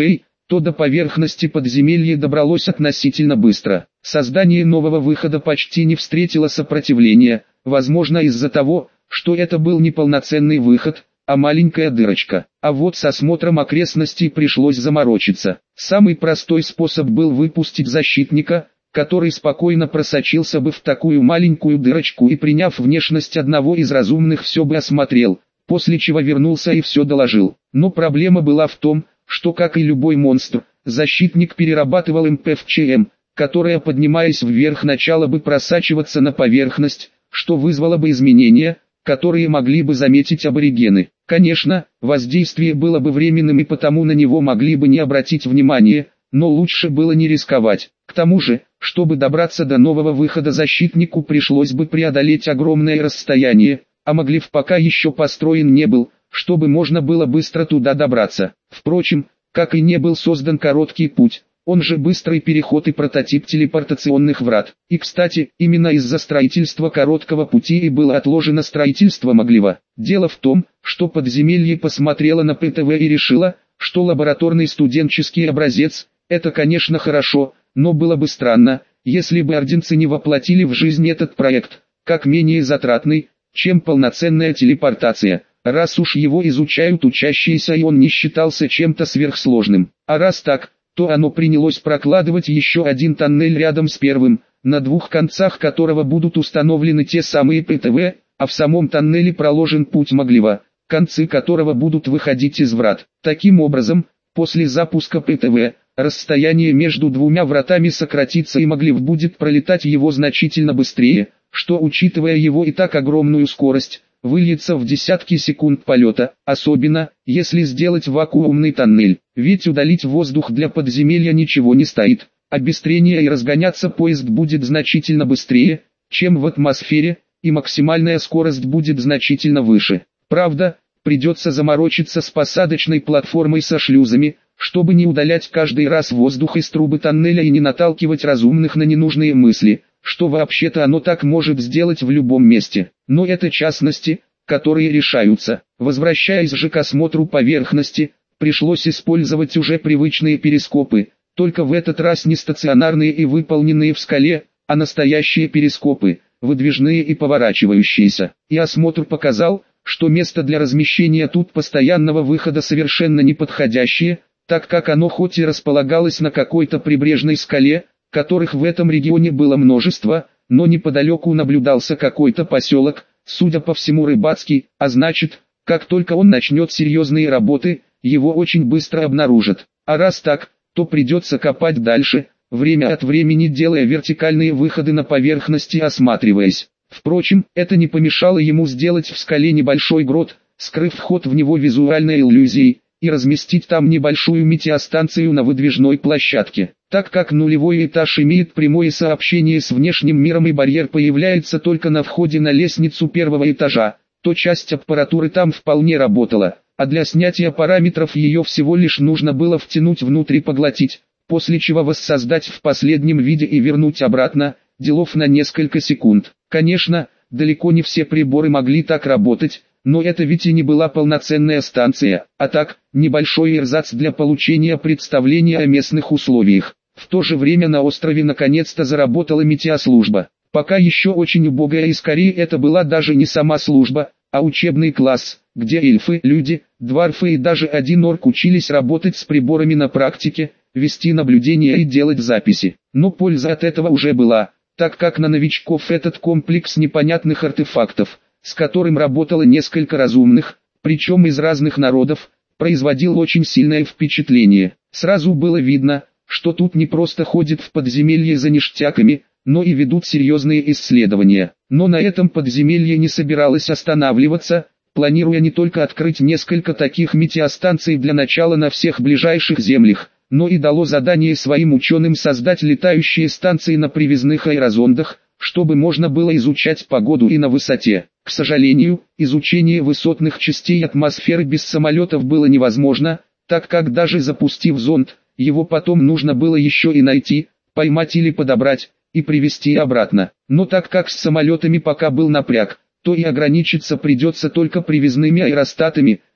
то до поверхности подземелья добралось относительно быстро. Создание нового выхода почти не встретило сопротивления, возможно из-за того, что это был не полноценный выход, а маленькая дырочка. А вот с осмотром окрестностей пришлось заморочиться. Самый простой способ был выпустить защитника, который спокойно просочился бы в такую маленькую дырочку и, приняв внешность одного из разумных, все бы осмотрел, после чего вернулся и все доложил. Но проблема была в том, что, как и любой монстр, защитник перерабатывал эм пэ эф че эм, которая, поднимаясь вверх, начала бы просачиваться на поверхность, что вызвало бы изменения, которые могли бы заметить аборигены. Конечно, воздействие было бы временным и потому на него могли бы не обратить внимания, но лучше было не рисковать. К тому же, чтобы добраться до нового выхода, защитнику пришлось бы преодолеть огромное расстояние, а Моглив пока еще построен не был, чтобы можно было быстро туда добраться. Впрочем, как и не был создан короткий путь, он же быстрый переход и прототип телепортационных врат. И кстати, именно из-за строительства короткого пути и было отложено строительство Моглива. Дело в том, что подземелье посмотрело на пэ тэ вэ и решило, что лабораторный студенческий образец – это, конечно, хорошо, но было бы странно, если бы орденцы не воплотили в жизнь этот проект, как менее затратный, чем полноценная телепортация, раз уж его изучают учащиеся и он не считался чем-то сверхсложным. А раз так, то оно принялось прокладывать еще один тоннель рядом с первым, на двух концах которого будут установлены те самые пэ тэ вэ, а в самом тоннеле проложен путь Моглива, концы которого будут выходить из врат. Таким образом, после запуска пэ тэ вэ, расстояние между двумя вратами сократится и Моглив будет пролетать его значительно быстрее, что, учитывая его и так огромную скорость, выльется в десятки секунд полета, особенно, если сделать вакуумный тоннель, ведь удалить воздух для подземелья ничего не стоит, а без трения и разгоняться поезд будет значительно быстрее, чем в атмосфере, и максимальная скорость будет значительно выше. Правда, придется заморочиться с посадочной платформой со шлюзами, чтобы не удалять каждый раз воздух из трубы тоннеля и не наталкивать разумных на ненужные мысли, что вообще-то оно так может сделать в любом месте. Но это частности, которые решаются. Возвращаясь же к осмотру поверхности, пришлось использовать уже привычные перископы, только в этот раз не стационарные и выполненные в скале, а настоящие перископы, выдвижные и поворачивающиеся. И осмотр показал, что место для размещения тут постоянного выхода совершенно неподходящее, так как оно хоть и располагалось на какой-то прибрежной скале, которых в этом регионе было множество, но неподалеку наблюдался какой-то поселок, судя по всему рыбацкий, а значит, как только он начнет серьезные работы, его очень быстро обнаружат. А раз так, то придется копать дальше, время от времени делая вертикальные выходы на поверхности и осматриваясь. Впрочем, это не помешало ему сделать в скале небольшой грот, скрыв вход в него визуальной иллюзией, и разместить там небольшую метеостанцию на выдвижной площадке. Так как нулевой этаж имеет прямое сообщение с внешним миром и барьер появляется только на входе на лестницу первого этажа, то часть аппаратуры там вполне работала, а для снятия параметров ее всего лишь нужно было втянуть внутрь и поглотить, после чего воссоздать в последнем виде и вернуть обратно, делов на несколько секунд. Конечно, далеко не все приборы могли так работать, но это ведь и не была полноценная станция, а так, небольшой эрзац для получения представления о местных условиях. В то же время на острове наконец-то заработала метеослужба. Пока еще очень убогая и скорее это была даже не сама служба, а учебный класс, где эльфы, люди, дварфы и даже один орк учились работать с приборами на практике, вести наблюдения и делать записи. Но польза от этого уже была, так как на новичков этот комплекс непонятных артефактов, с которым работало несколько разумных, причем из разных народов, производил очень сильное впечатление. Сразу было видно, что тут не просто ходят в подземелье за ништяками, но и ведут серьезные исследования. Но на этом подземелье не собиралось останавливаться, планируя не только открыть несколько таких метеостанций для начала на всех ближайших землях, но и дало задание своим ученым создать летающие станции на привязных аэрозондах, чтобы можно было изучать погоду и на высоте. К сожалению, изучение высотных частей атмосферы без самолетов было невозможно, так как даже запустив зонд, его потом нужно было еще и найти, поймать или подобрать, и привезти обратно. Но так как с самолетами пока был напряг, то и ограничиться придется только привязными аэростатами,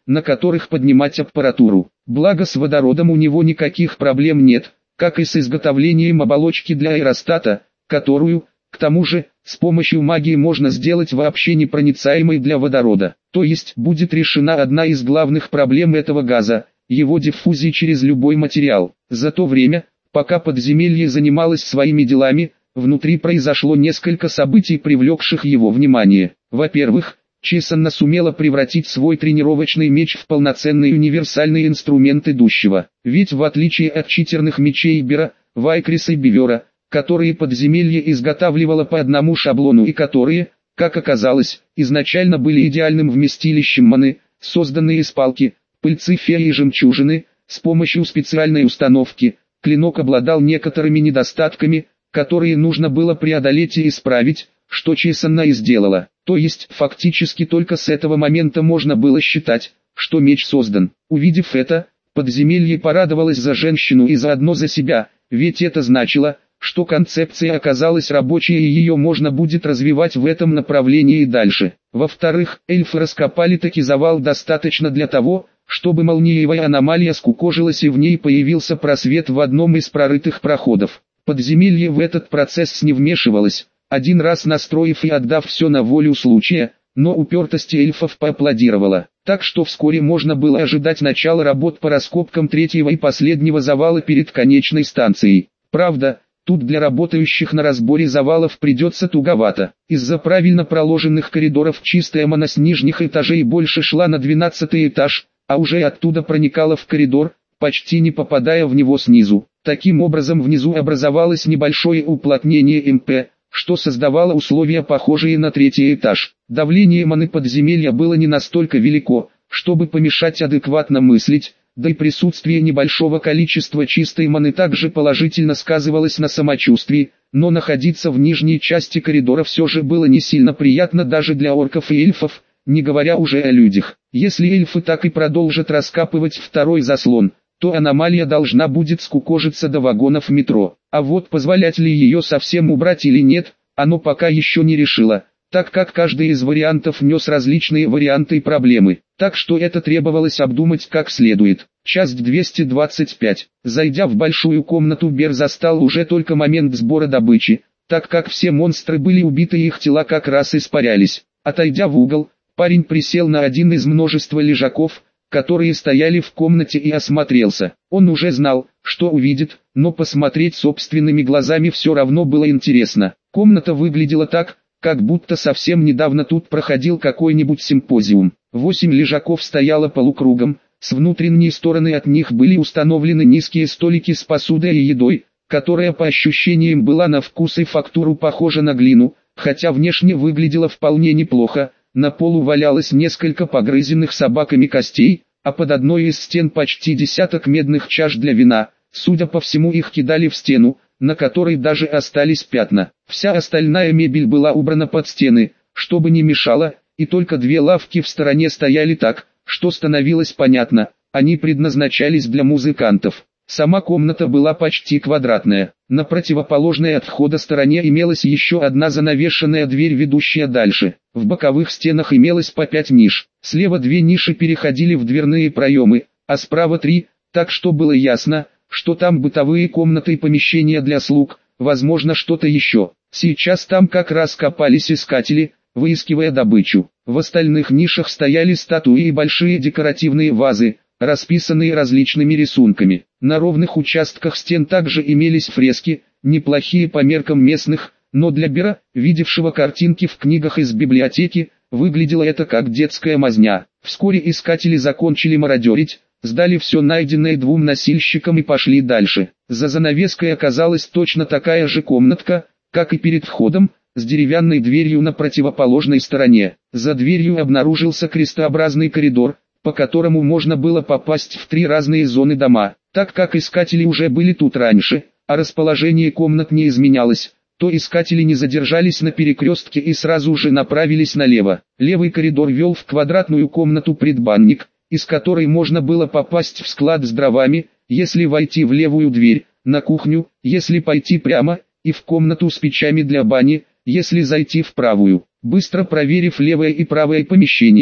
на которых поднимать аппаратуру. Благо с водородом у него никаких проблем нет, как и с изготовлением оболочки для аэростата, которую, к тому же, с помощью магии можно сделать вообще непроницаемой для водорода. То есть будет решена одна из главных проблем этого газа – его диффузии через любой материал. За то время, пока подземелье занималось своими делами, внутри произошло несколько событий, привлекших его внимание. Во-первых, Чесанна сумела превратить свой тренировочный меч в полноценный универсальный инструмент идущего. Ведь в отличие от читерных мечей Бера, Вайкриса и Бивера, которые подземелье изготавливало по одному шаблону и которые, как оказалось, изначально были идеальным вместилищем маны, созданные из палки, пыльцы феи и жемчужины, с помощью специальной установки, клинок обладал некоторыми недостатками, которые нужно было преодолеть и исправить, что Чесанна и сделала. То есть, фактически только с этого момента можно было считать, что меч создан. Увидев это, подземелье порадовалось за женщину и заодно за себя, ведь это значило, что концепция оказалась рабочей и ее можно будет развивать в этом направлении и дальше. Во-вторых, эльфы раскопали таки завал достаточно для того, чтобы молниевая аномалия скукожилась и в ней появился просвет в одном из прорытых проходов. Подземелье в этот процесс не вмешивалось, один раз настроив и отдав все на волю случая, но упертость эльфов поаплодировала. Так что вскоре можно было ожидать начала работ по раскопкам третьего и последнего завала перед конечной станцией. Правда, тут для работающих на разборе завалов придется туговато. Из-за правильно проложенных коридоров чистая мана с нижних этажей больше шла на двенадцатый этаж, а уже оттуда проникала в коридор, почти не попадая в него снизу. Таким образом внизу образовалось небольшое уплотнение эм пэ, что создавало условия, похожие на третий этаж. Давление маны подземелья было не настолько велико, чтобы помешать адекватно мыслить, да и присутствие небольшого количества чистой маны также положительно сказывалось на самочувствии, но находиться в нижней части коридора все же было не сильно приятно даже для орков и эльфов, не говоря уже о людях. Если эльфы так и продолжат раскапывать второй заслон, то аномалия должна будет скукожиться до вагонов метро. А вот позволять ли ее совсем убрать или нет, оно пока еще не решило, так как каждый из вариантов нес различные варианты и проблемы. Так что это требовалось обдумать как следует. Часть двести двадцать пять. Зайдя в большую комнату, Бер застал уже только момент сбора добычи, так как все монстры были убиты и их тела как раз испарялись. Отойдя в угол, парень присел на один из множества лежаков, которые стояли в комнате, и осмотрелся. Он уже знал, что увидит, но посмотреть собственными глазами все равно было интересно. Комната выглядела так, как будто совсем недавно тут проходил какой-нибудь симпозиум. Восемь лежаков стояло полукругом, с внутренней стороны от них были установлены низкие столики с посудой и едой, которая по ощущениям была на вкус и фактуру похожа на глину, хотя внешне выглядела вполне неплохо. На полу валялось несколько погрызенных собаками костей, а под одной из стен почти десяток медных чаш для вина. Судя по всему, их кидали в стену, на которой даже остались пятна. Вся остальная мебель была убрана под стены, чтобы не мешало, и только две лавки в стороне стояли так, что становилось понятно, они предназначались для музыкантов. Сама комната была почти квадратная. На противоположной от входа стороне имелась еще одна занавешенная дверь, ведущая дальше. В боковых стенах имелось по пять ниш. Слева две ниши переходили в дверные проемы, а справа три, так что было ясно, что там бытовые комнаты и помещения для слуг, возможно что-то еще. Сейчас там как раз копались искатели, выискивая добычу. В остальных нишах стояли статуи и большие декоративные вазы, расписанные различными рисунками. На ровных участках стен также имелись фрески, неплохие по меркам местных, но для Бера, видевшего картинки в книгах из библиотеки, выглядело это как детская мазня. Вскоре искатели закончили мародерить, сдали все найденное двум носильщикам и пошли дальше. За занавеской оказалась точно такая же комнатка, как и перед входом, с деревянной дверью на противоположной стороне. За дверью обнаружился крестообразный коридор, по которому можно было попасть в три разные зоны дома. Так как искатели уже были тут раньше, а расположение комнат не изменялось, то искатели не задержались на перекрестке и сразу же направились налево. Левый коридор вел в квадратную комнату-предбанник, из которой можно было попасть в склад с дровами, если войти в левую дверь, на кухню, если пойти прямо, и в комнату с печами для бани, если зайти в правую. Быстро проверив левое и правое помещение,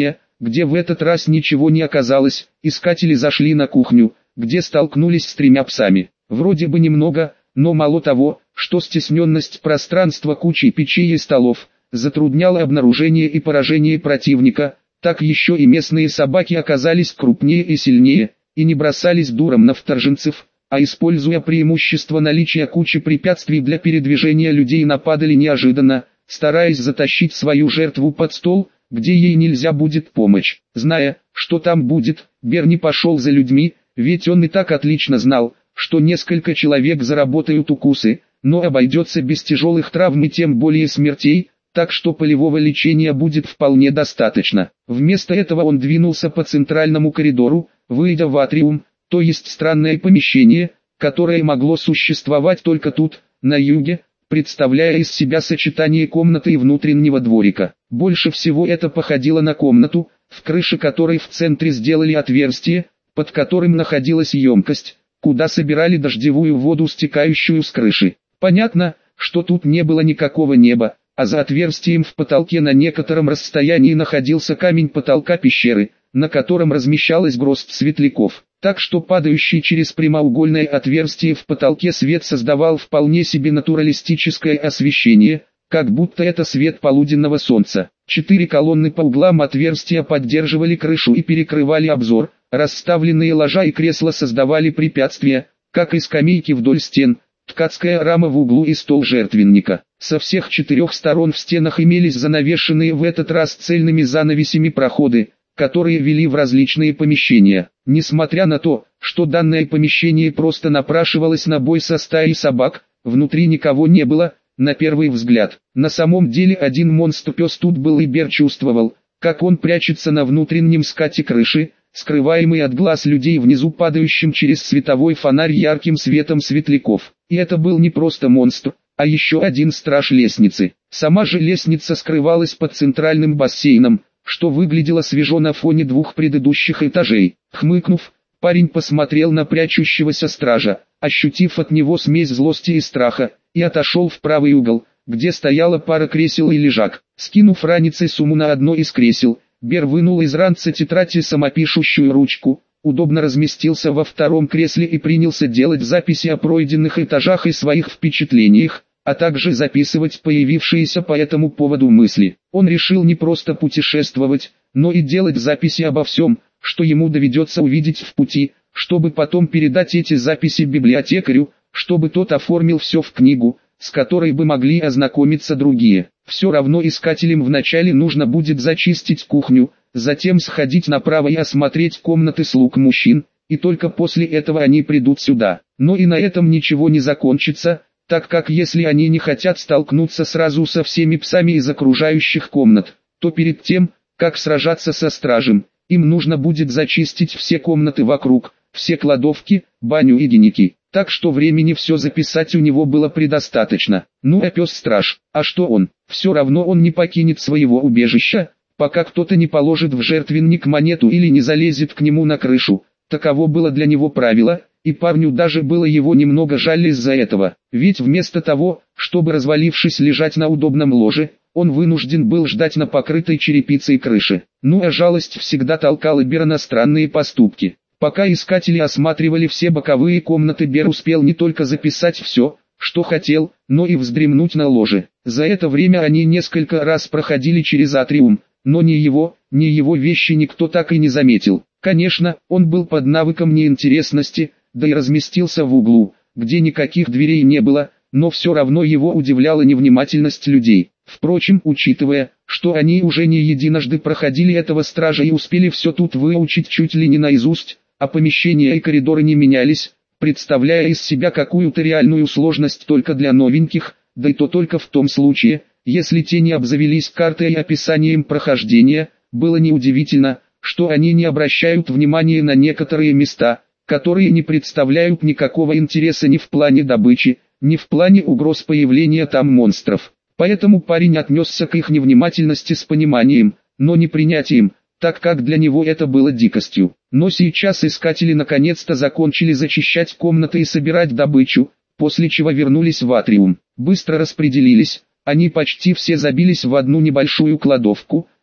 где в этот раз ничего не оказалось, искатели зашли на кухню, где столкнулись с тремя псами. Вроде бы немного, но мало того, что стесненность пространства кучи печей и столов затрудняла обнаружение и поражение противника, так еще и местные собаки оказались крупнее и сильнее, и не бросались дуром на вторженцев, а используя преимущество наличия кучи препятствий для передвижения людей, нападали неожиданно, стараясь затащить свою жертву под стол, где ей нельзя будет помочь. Зная, что там будет, Берни пошел за людьми, ведь он и так отлично знал, что несколько человек заработают укусы, но обойдется без тяжелых травм и тем более смертей, так что полевого лечения будет вполне достаточно. Вместо этого он двинулся по центральному коридору, выйдя в атриум, то есть странное помещение, которое могло существовать только тут, на юге, представляя из себя сочетание комнаты и внутреннего дворика. Больше всего это походило на комнату, в крыше которой в центре сделали отверстие, под которым находилась емкость, куда собирали дождевую воду, стекающую с крыши. Понятно, что тут не было никакого неба, а за отверстием в потолке на некотором расстоянии находился камень потолка пещеры, на котором размещалась гроздь светляков. Так что падающий через прямоугольное отверстие в потолке свет создавал вполне себе натуралистическое освещение, как будто это свет полуденного солнца. Четыре колонны по углам отверстия поддерживали крышу и перекрывали обзор, расставленные ложа и кресла создавали препятствия, как и скамейки вдоль стен, ткацкая рама в углу и стол жертвенника. Со всех четырех сторон в стенах имелись занавешенные в этот раз цельными занавесями проходы, которые вели в различные помещения. Несмотря на то, что данное помещение просто напрашивалось на бой со стаей собак, внутри никого не было, на первый взгляд. На самом деле один монстр-пес тут был, и Бер чувствовал, как он прячется на внутреннем скате крыши, скрываемый от глаз людей внизу падающим через световой фонарь ярким светом светляков. И это был не просто монстр, а еще один страж лестницы. Сама же лестница скрывалась под центральным бассейном, что выглядело свежо на фоне двух предыдущих этажей. Хмыкнув, парень посмотрел на прячущегося стража, ощутив от него смесь злости и страха, и отошел в правый угол, где стояла пара кресел и лежак. Скинув раницей сумму на одно из кресел, Бер вынул из ранца тетрадь и самопишущую ручку, удобно разместился во втором кресле и принялся делать записи о пройденных этажах и своих впечатлениях, а также записывать появившиеся по этому поводу мысли. Он решил не просто путешествовать, но и делать записи обо всем, что ему доведется увидеть в пути, чтобы потом передать эти записи библиотекарю, чтобы тот оформил все в книгу, с которой бы могли ознакомиться другие. Все равно искателям вначале нужно будет зачистить кухню, затем сходить направо и осмотреть комнаты слуг мужчин, и только после этого они придут сюда. Но и на этом ничего не закончится, так как если они не хотят столкнуться сразу со всеми псами из окружающих комнат, то перед тем, как сражаться со стражем, им нужно будет зачистить все комнаты вокруг, все кладовки, баню и геники. Так что времени все записать у него было предостаточно. Ну а пес-страж, а что он? Все равно он не покинет своего убежища, пока кто-то не положит в жертвенник монету или не залезет к нему на крышу. Таково было для него правило, и парню даже было его немного жаль из-за этого. Ведь вместо того, чтобы развалившись лежать на удобном ложе, он вынужден был ждать на покрытой черепицей крыше. Ну а жалость всегда толкала Бера на странные поступки. Пока искатели осматривали все боковые комнаты, Бер успел не только записать все, что хотел, но и вздремнуть на ложе. За это время они несколько раз проходили через атриум, но ни его, ни его вещи никто так и не заметил. Конечно, он был под навыком неинтересности, да и разместился в углу, где никаких дверей не было, но все равно его удивляла невнимательность людей. Впрочем, учитывая, что они уже не единожды проходили этого стража и успели все тут выучить чуть ли не наизусть, а помещения и коридоры не менялись, представляя из себя какую-то реальную сложность только для новеньких, да и то только в том случае, если те не обзавелись картой и описанием прохождения, было неудивительно, что они не обращают внимания на некоторые места, которые не представляют никакого интереса ни в плане добычи, ни в плане угроз появления там монстров. Поэтому парень отнесся к их невнимательности с пониманием, но не принятием, так как для него это было дикостью. Но сейчас искатели наконец-то закончили зачищать комнаты и собирать добычу, после чего вернулись в атриум. Быстро распределились, они почти все забились в одну небольшую кладовку,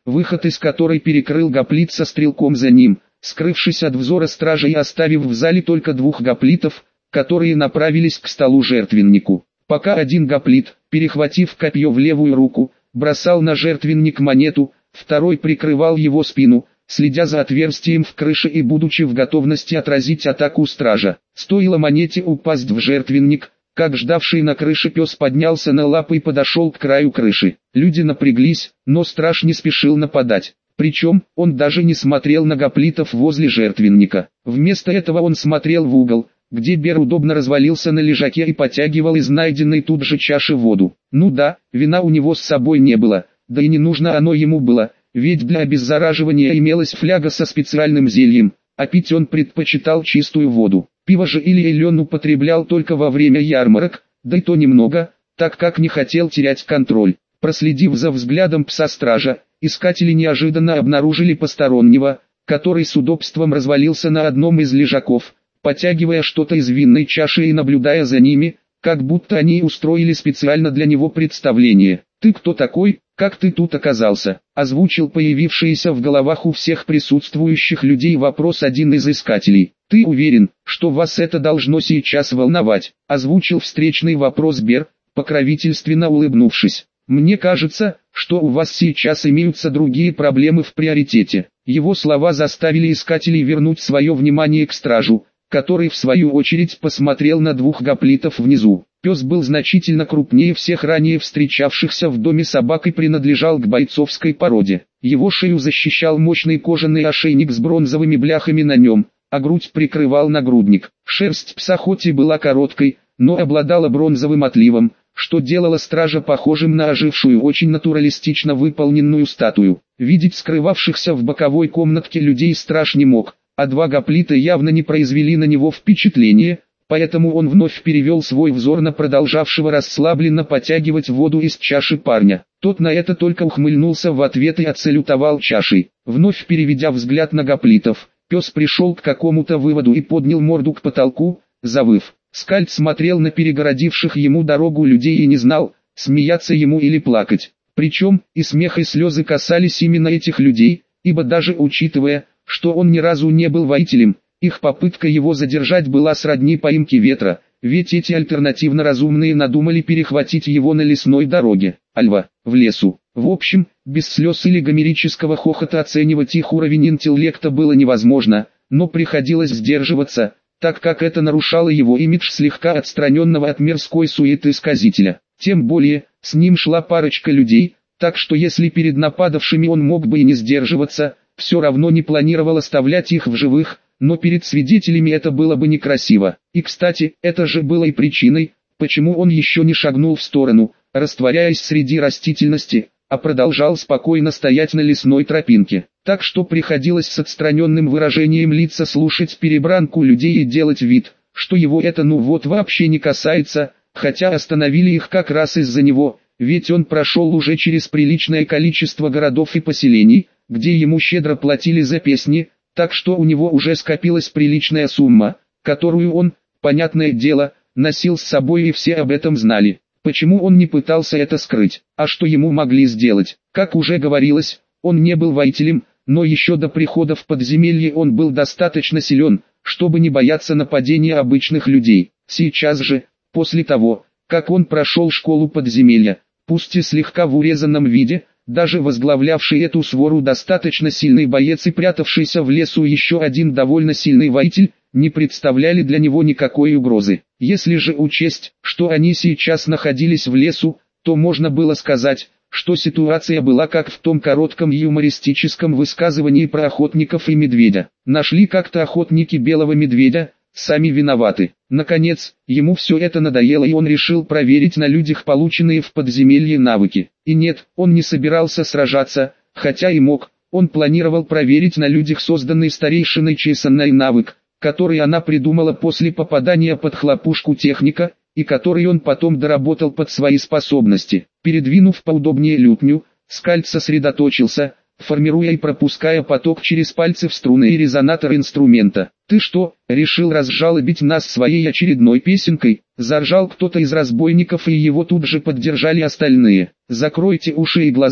выход из которой перекрыл гоплит со стрелком за ним, скрывшись от взора стража и оставив в зале только двух гоплитов, которые направились к столу жертвеннику. Пока один гоплит, перехватив копье в левую руку, бросал на жертвенник монету, второй прикрывал его спину, следя за отверстием в крыше и будучи в готовности отразить атаку стража. Стоило монете упасть в жертвенник, как ждавший на крыше пес поднялся на лапы и подошел к краю крыши. Люди напряглись, но страж не спешил нападать. Причем, он даже не смотрел на гоплитов возле жертвенника. Вместо этого он смотрел в угол, где Бер удобно развалился на лежаке и потягивал из найденной тут же чаши воду. Ну да, вина у него с собой не было, да и не нужно оно ему было, ведь для обеззараживания имелась фляга со специальным зельем, а пить он предпочитал чистую воду. Пиво же или элен употреблял только во время ярмарок, да и то немного, так как не хотел терять контроль. Проследив за взглядом пса-стража, искатели неожиданно обнаружили постороннего, который с удобством развалился на одном из лежаков, потягивая что-то из винной чаши и наблюдая за ними, как будто они устроили специально для него представление. «Ты кто такой? Как ты тут оказался?» — озвучил появившийся в головах у всех присутствующих людей вопрос один из искателей. «Ты уверен, что вас это должно сейчас волновать?» — озвучил встречный вопрос Бер, покровительственно улыбнувшись. «Мне кажется, что у вас сейчас имеются другие проблемы в приоритете». Его слова заставили искателей вернуть свое внимание к стражу, который в свою очередь посмотрел на двух гоплитов внизу. Пес был значительно крупнее всех ранее встречавшихся в доме собак и принадлежал к бойцовской породе. Его шею защищал мощный кожаный ошейник с бронзовыми бляхами на нем, а грудь прикрывал нагрудник. Шерсть пса хоть и была короткой, но обладала бронзовым отливом, что делало стража похожим на ожившую, очень натуралистично выполненную статую. Видеть скрывавшихся в боковой комнатке людей страж не мог, а два гоплита явно не произвели на него впечатления, поэтому он вновь перевел свой взор на продолжавшего расслабленно потягивать воду из чаши парня. Тот на это только ухмыльнулся в ответ и отсалютовал чашей. Вновь переведя взгляд на гоплитов, пес пришел к какому-то выводу и поднял морду к потолку, завыв. Скальд смотрел на перегородивших ему дорогу людей и не знал, смеяться ему или плакать. Причем, и смех и слезы касались именно этих людей, ибо даже учитывая, что он ни разу не был воителем, их попытка его задержать была сродни поимке ветра, ведь эти альтернативно разумные надумали перехватить его на лесной дороге. Альва, в лесу. В общем, без слез или гомерического хохота оценивать их уровень интеллекта было невозможно, но приходилось сдерживаться, так как это нарушало его имидж слегка отстраненного от мирской суеты сказителя. Тем более, с ним шла парочка людей, так что если перед нападавшими он мог бы и не сдерживаться, все равно не планировал оставлять их в живых, но перед свидетелями это было бы некрасиво. И кстати, это же было и причиной, почему он еще не шагнул в сторону, растворяясь среди растительности, а продолжал спокойно стоять на лесной тропинке. Так что приходилось с отстраненным выражением лица слушать перебранку людей и делать вид, что его это ну вот вообще не касается, хотя остановили их как раз из-за него, ведь он прошел уже через приличное количество городов и поселений, где ему щедро платили за песни, так что у него уже скопилась приличная сумма, которую он, понятное дело, носил с собой и все об этом знали. Почему он не пытался это скрыть? А что ему могли сделать? Как уже говорилось, он не был воителем, но еще до прихода в подземелье он был достаточно силен, чтобы не бояться нападения обычных людей. Сейчас же, после того, как он прошел школу подземелья, пусть и слегка в урезанном виде, даже возглавлявший эту свору достаточно сильный боец и прятавшийся в лесу еще один довольно сильный воитель, не представляли для него никакой угрозы. Если же учесть, что они сейчас находились в лесу, то можно было сказать, что ситуация была как в том коротком юмористическом высказывании про охотников и медведя. Нашли как-то охотники белого медведя, сами виноваты. Наконец, ему все это надоело и он решил проверить на людях полученные в подземелье навыки. И нет, он не собирался сражаться, хотя и мог, он планировал проверить на людях созданный старейшиной Чесанной навык, который она придумала после попадания под хлопушку техника, и который он потом доработал под свои способности. Передвинув поудобнее лютню, Скальд сосредоточился, формируя и пропуская поток через пальцы в струны и резонатор инструмента. «Ты что, решил разжалобить нас своей очередной песенкой?» — заржал кто-то из разбойников, и его тут же поддержали остальные. «Закройте уши и глаза,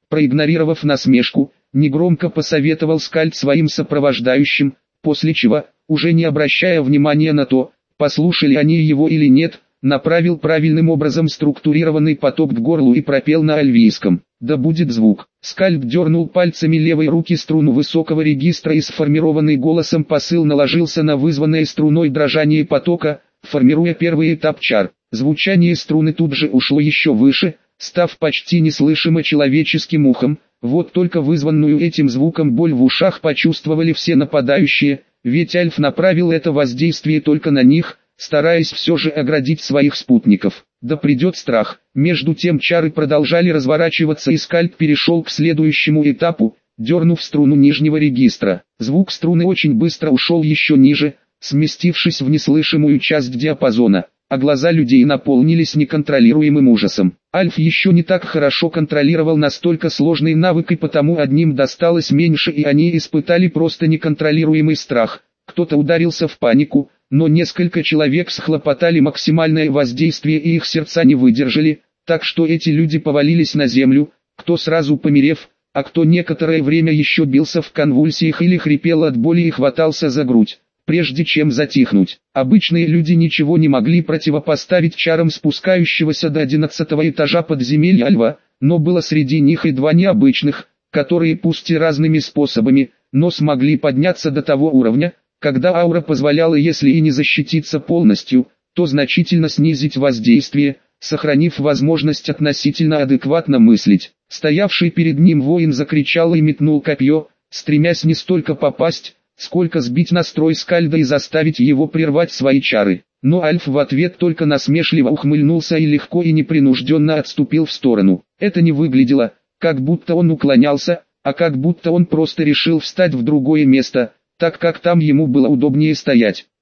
Проигнорировав насмешку, негромко посоветовал Скальд своим сопровождающим, после чего, уже не обращая внимания на то, послушали они его или нет, направил правильным образом структурированный поток к горлу и пропел на альвийском: «Да будет звук». Скальд дернул пальцами левой руки струну высокого регистра, и сформированный голосом посыл наложился на вызванное струной дрожание потока, формируя первый этап чар. Звучание струны тут же ушло еще выше, став почти неслышимо человеческим ухом. Вот только вызванную этим звуком боль в ушах почувствовали все нападающие, ведь Альф направил это воздействие только на них, стараясь все же оградить своих спутников. Да придет страх. Между тем чары продолжали разворачиваться, и Скальд перешел к следующему этапу, дернув струну нижнего регистра. Звук струны очень быстро ушел еще ниже, сместившись в неслышимую часть диапазона, а глаза людей наполнились неконтролируемым ужасом. Альф еще не так хорошо контролировал настолько сложный навык, и потому одним досталось меньше, и они испытали просто неконтролируемый страх. Кто-то ударился в панику, но несколько человек схлопотали максимальное воздействие, и их сердца не выдержали, так что эти люди повалились на землю, кто сразу померев, а кто некоторое время еще бился в конвульсиях или хрипел от боли и хватался за грудь, прежде чем затихнуть. Обычные люди ничего не могли противопоставить чарам спускающегося до одиннадцатого этажа подземелья Альва, но было среди них и два необычных, которые пусть и разными способами, но смогли подняться до того уровня, когда аура позволяла, если и не защититься полностью, то значительно снизить воздействие, сохранив возможность относительно адекватно мыслить. Стоявший перед ним воин закричал и метнул копье, стремясь не столько попасть, сколько сбить настрой Скальда и заставить его прервать свои чары. Но Альф в ответ только насмешливо ухмыльнулся и легко и непринужденно отступил в сторону. Это не выглядело, как будто он уклонялся, а как будто он просто решил встать в другое место, так как там ему было удобнее стоять.